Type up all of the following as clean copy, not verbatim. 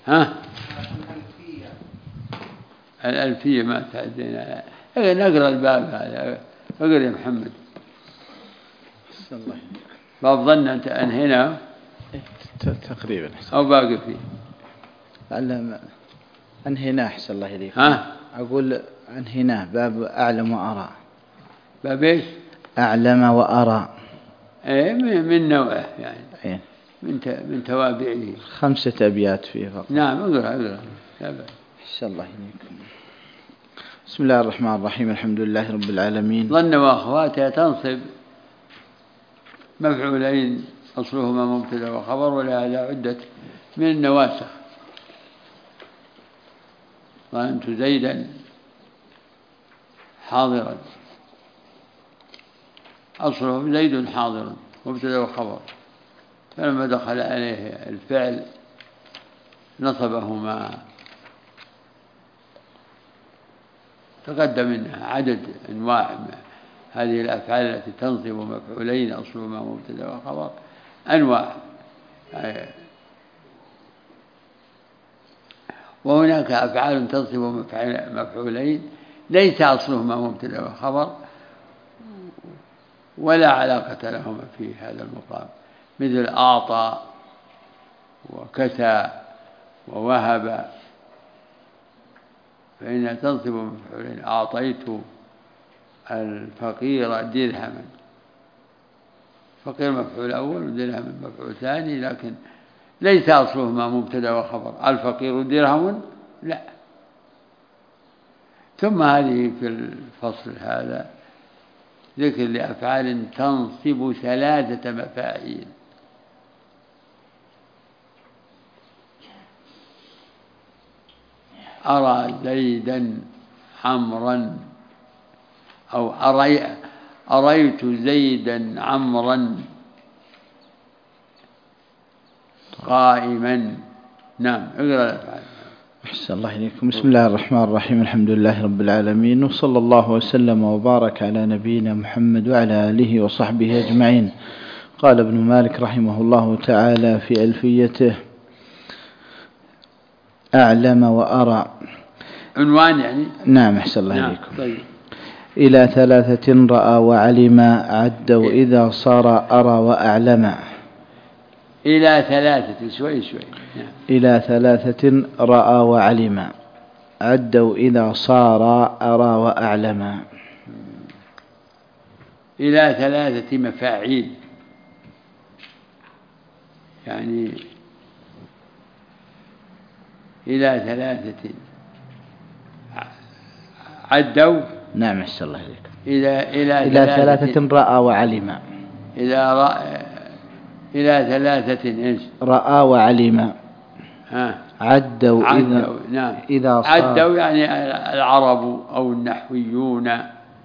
ها؟ الألفية ما تعدينا. نقرأ الباب هذا. اقرأ يا محمد. باب ظن أنت أنهنا تقريبا أو باقي فيه؟ أنهنا أحسن الله إليك. ها؟ أقول أنهنا باب أعلم وأرى. باب إيش؟ أعلم وأرى. إيه من نوعه يعني. إيه؟ من توابعه. 5 أبيات فيه فقط. نعم اقرأ. أحسن الله إليكم. بسم الله الرحمن الرحيم. الحمد لله رب العالمين. ظن وأخواتها تنصب مفعولين أصلهما مبتدا وخبر، ولهذا عدت من النواسخ. ظننت زيدا حاضرا، أصله زيد حاضر مبتدا وخبر، فلما دخل عليه الفعل نصبهما. تقدم منها عدد أنواع هذه الأفعال التي تنصب مفعولين أصلهما مبتدا وخبر، أنواع. وهناك أفعال تنصب مفعولين ليس أصلهما مبتدا وخبر ولا علاقة لهما في هذا المقام، مثل أعطى وكسى ووهب، فإنها تنصب مفعولين. أعطيت الفقير درهما، فقير مفعول أول ودرهم مفعول ثاني، لكن ليس أصلهما مبتدا وخبر. الفقير درهم لا. ثم هذه في الفصل هذا ذكر لأفعال تنصب 3 مفاعيل. أرى زيدا عمرا، أو أريت زيدا عمرا قائما. نعم اقرأ الأفعال. أحسن الله إليكم. بسم الله الرحمن الرحيم. الحمد لله رب العالمين، وصلى الله وسلم وبارك على نبينا محمد وعلى آله وصحبه أجمعين. قال ابن مالك رحمه الله تعالى في ألفيته: أعلم وأرى. عنوان يعني. نعم أحسن الله إليكم. طيب. إلى 3 رأى وعلم عدوا إذا صار أرى وأعلم. إلى 3 شوي. نعم. إلى 3 رأى وعلم عدوا إذا صار أرى وأعلم. إلى 3 مفاعيل، يعني إلى 3 عدوا. نعم أحسن الله إليكم. إلى 3 رأى وعلم. إلى 3 إيش؟ رأى وعلم. عدوا نعم. إذا صار. عدوا يعني العرب أو النحويون.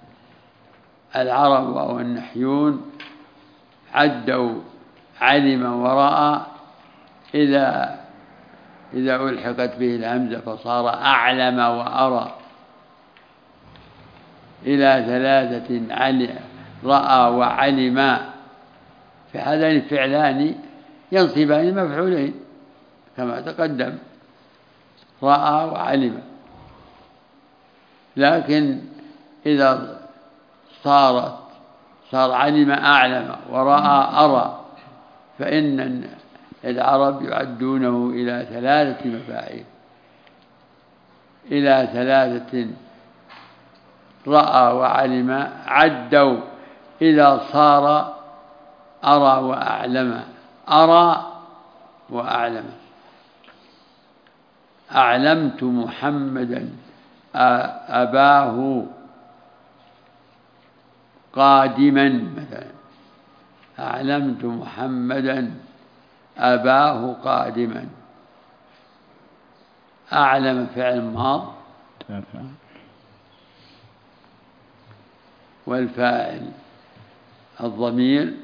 العرب أو النحيون عدوا علم ورأى إذا ألحقت به الهمزة فصار أعلم وأرى. إلى 3 رأى وعلم، فهذان الفعلان ينصبان مفعولين كما تقدم، رأى وعلم. لكن إذا صار علم أعلم ورأى أرى، فإن العرب يعدونه إلى 3 مفاعيل. إلى 3 رأى وعلم عدوا إذا صار أرى وأعلم. أرى وأعلم. أعلمت محمدا أباه قادما مثلا. أعلمت محمدا أباه قادما. أعلم فعل ماض، والفاعل الضمير،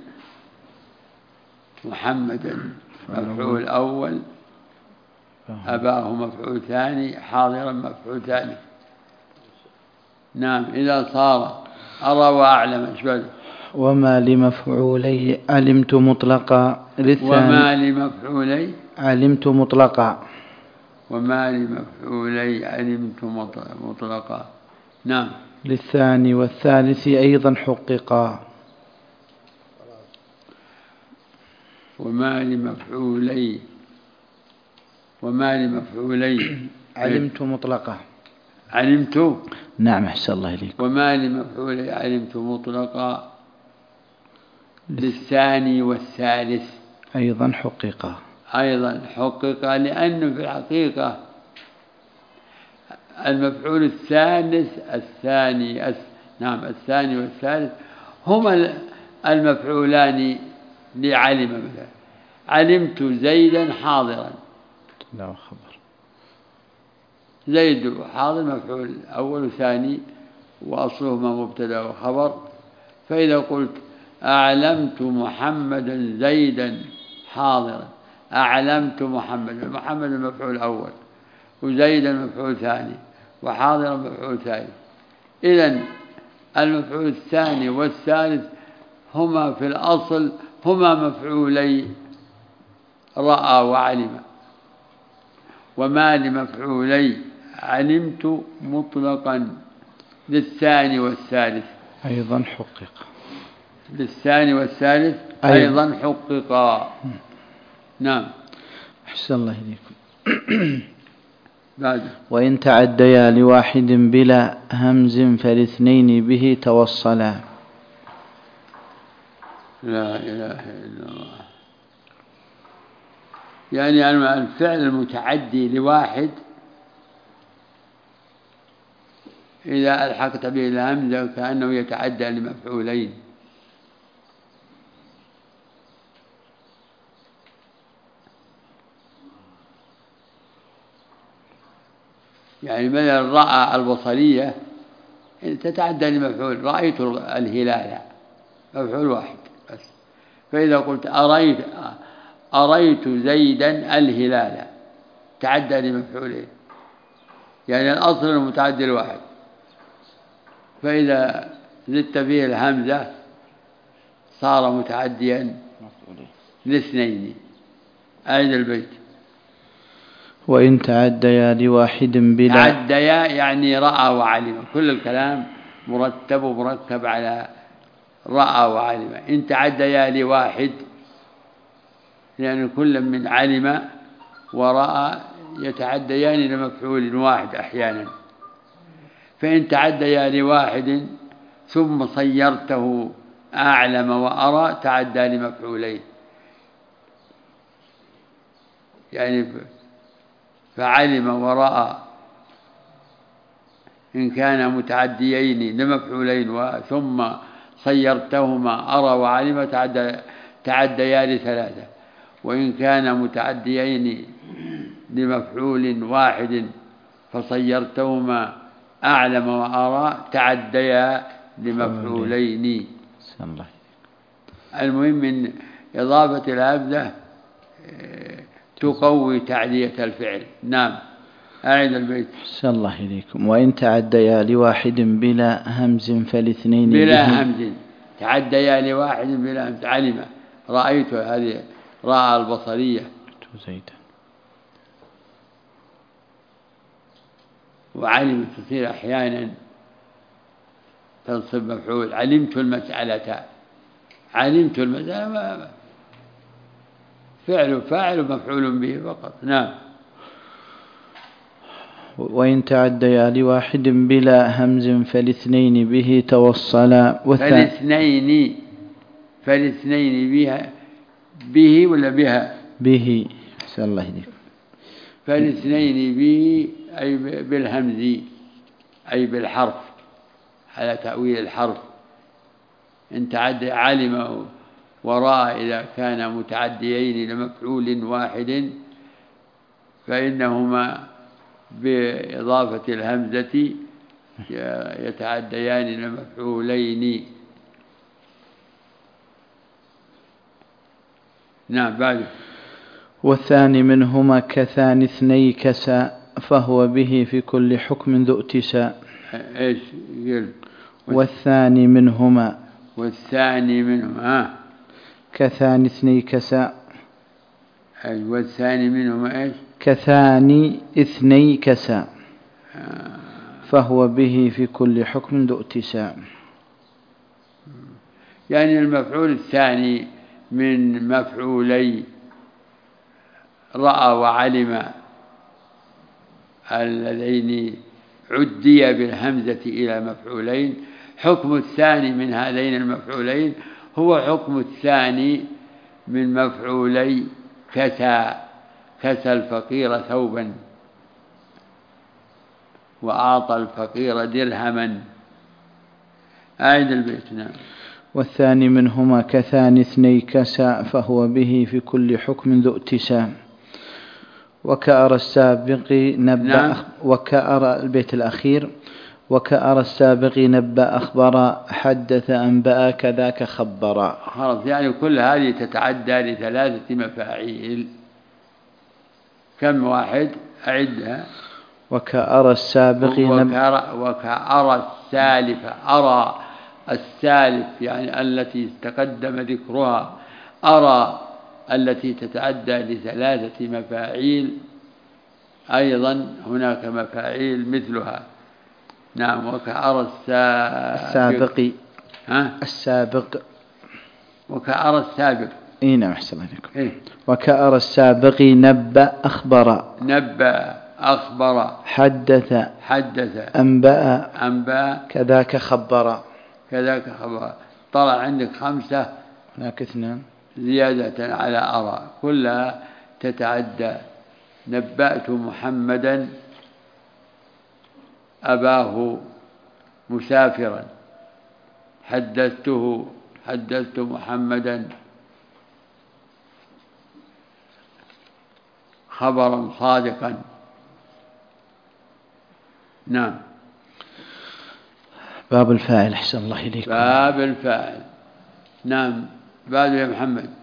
محمدا مفعول أول، أباه مفعول ثاني، حاضرا مفعول ثالث. نعم. إذا صار أرى وأعلم شبه. وما لمفعولي علمت مطلقا. وما لمفعولي علمت مطلقا. وما لمفعولي علمت مطلقا. نعم. للثاني والثالث أيضا حققا. وما لمفعولي علمت مطلقا. علمت. نعم أحسن الله إليك. وما لمفعولي علمت مطلقا للثاني والثالث أيضا حققا. أيضا حققا، لأنه في الحقيقة المفعول الثاني والثالث هما المفعولان لعلم. مثلا علمت زيدا حاضرا، لا خبر. زيد حاضر مفعول أول وثاني وأصلهما مبتدأ وخبر. فإذا قلت أعلمت محمدا زيدا حاضرا، أعلمت محمد المفعول الأول، وزيدا مفعول ثاني، وحاضرا مفعول ثالث. إذن المفعول الثاني والثالث هما في الأصل هما مفعولي رأى وعلم. وما لمفعولي علمت مطلقا للثاني والثالث أيضا حقق. للثاني والثالث أيضا حققا. نعم. أحسن الله إليكم. بعد وإن تعديا لواحد بلا همز فالاثنين به توصلا. لا إله إلا الله. يعني الفعل المتعدي لواحد إذا ألحقت به الهمزة كأنه يتعدى لمفعولين. يعني مثلا رأى البصرية تتعدى لمفعول، رأيت الهلال مفعول واحد بس. فإذا قلت أريت زيدا الهلال تعدى لمفعولين، يعني الأصل المتعدي الواحد، فإذا زدت فيه الهمزة صار متعديا لاثنين. أعد البيت. وإن تعديا لواحد بلا. تعديا يعني رأى وعلم، كل الكلام مركب على رأى وعلم. إن تعديا لواحد لأن كل من علم ورأى يتعديان لمفعول واحد أحيانا. فإن تعديا لواحد ثم صيرته أعلم وأرى تعدى لمفعولين. يعني فعلم ورأى إن كان متعديين لمفعولين ثم صيرتهما أرى وعلم تعديا لثلاثة. وإن كان متعديين لمفعول واحد فصيرتهما أعلم وأرى تعديا لمفعولين. المهم من إضافة الهمزة تقوي تعدية الفعل. نعم. أعد البيت. أحسن الله إليكم. وإن تعديا لواحد بلا همز فالاثنين بلا همز. تعديا لواحد بلا همز. علم رأيت هذه رأى البصرية زيدا، وعلم تصير أحيانا تنصب مفعول. علمت المسألة فاعل مفعول به فقط. نعم. وإن تعديا لواحد بلا همز فالاثنين به توصلا. فالاثنين بها به ولا بها؟ به. أحسن الله إليكم. فالاثنين به أي بالهمز أي بالحرف على تأويل الحرف. إن تعدى علم ورأى إذا كان متعديين لمفعول واحد فإنهما بإضافة الهمزة يتعديان لمفعولين. نعم. بعد. والثاني منهما كثاني اثني كسا فهو به في كل حكم ذو اتساء. ايش يقول؟ والثاني منهما كثاني اثني كسا. والثاني منهما ايش؟ كثاني اثني كسا فهو به في كل حكم ذو اتساع. يعني المفعول الثاني من مفعولي رأى وعلم اللذين عدي بالهمزة إلى مفعولين، حكم الثاني من هذين المفعولين هو حكم الثاني من مفعولي كسى الفقير ثوبا وأعطى الفقير درهما. أعد البيت. نعم. والثاني منهما كثاني اثني كسا فهو به في كل حكم ذو اتسام. وكأرى السابق نبأ نعم. وكأرى البيت الأخير وكأرى السابق نبأ أخبر حدث أنبأ كذاك خبر. خلاص، يعني كل هذه تتعدى لثلاثة مفاعيل. كم واحد؟ أعدها. وكأرى السابق وكأرى السالف، أرى السالف يعني التي تقدم ذكرها، أرى التي تتعدى لثلاثة مفاعيل، أيضا هناك مفاعيل مثلها. نعم. وكأرى السابق. السابق. وكأرى السابق. نعم، أحسن عليكم. وكأرى السابق نبأ أخبر. نبأ أخبر. حدث. أنبأ. كذاك خبر. طلع عندك 5. هناك 2 زيادة على أرى، كلها تتعدى. نبأت محمدا أباه مسافرا، حدثت محمدا خبرا صادقا. نعم. باب الفاعل. أحسن الله إليكم. باب الفاعل. نعم. بعد يا محمد.